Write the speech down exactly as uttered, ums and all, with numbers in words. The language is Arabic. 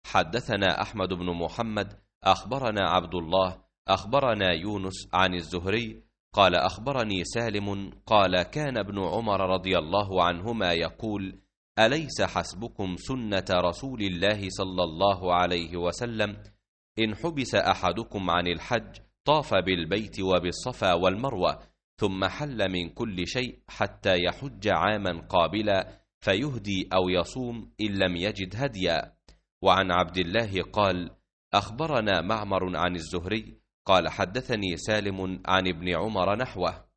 حدثنا أحمد بن محمد أخبرنا عبد الله أخبرنا يونس عن الزهري قال أخبرني سالم قال كان ابن عمر رضي الله عنهما يقول أليس حسبكم سنة رسول الله صلى الله عليه وسلم إن حبس أحدكم عن الحج طاف بالبيت وبالصفا والمروة ثم حل من كل شيء حتى يحج عاما قابلا فيهدي أو يصوم إن لم يجد هديا. وعن عبد الله قال أخبرنا معمر عن الزهري قال حدثني سالم عن ابن عمر نحوه.